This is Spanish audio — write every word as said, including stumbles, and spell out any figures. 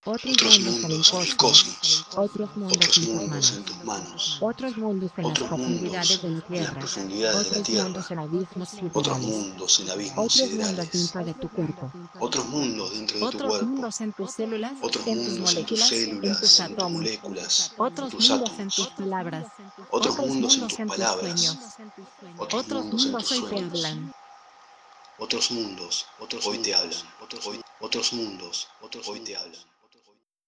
Otros otros mundos en el mundos en el cosmos. cosmos, Otros mundos otros en tus mundos en manos. tus manos, Otros mundos en las otros profundidades mundos de la en las tierra. profundidades de la Otros mundos tierra, en abismos otros siderales. mundos en abismos Otros mundos siderales, dentro de tu cuerpo. otros mundos dentro de tu Otros cuerpo, mundos en tus células, otros en tus mundos en tus moléculas, en tus células, en tus átomos. moléculas, en Otros tus mundos en tus átomos, palabras. otros Otros mundos en mundos tus en tus palabras, sueños. otros Otros mundos en tus mundos hoy te sueños, hablan. otros mundos, otros hoy te hablan, otros, hoy- otros mundos, otros hoy te hablan.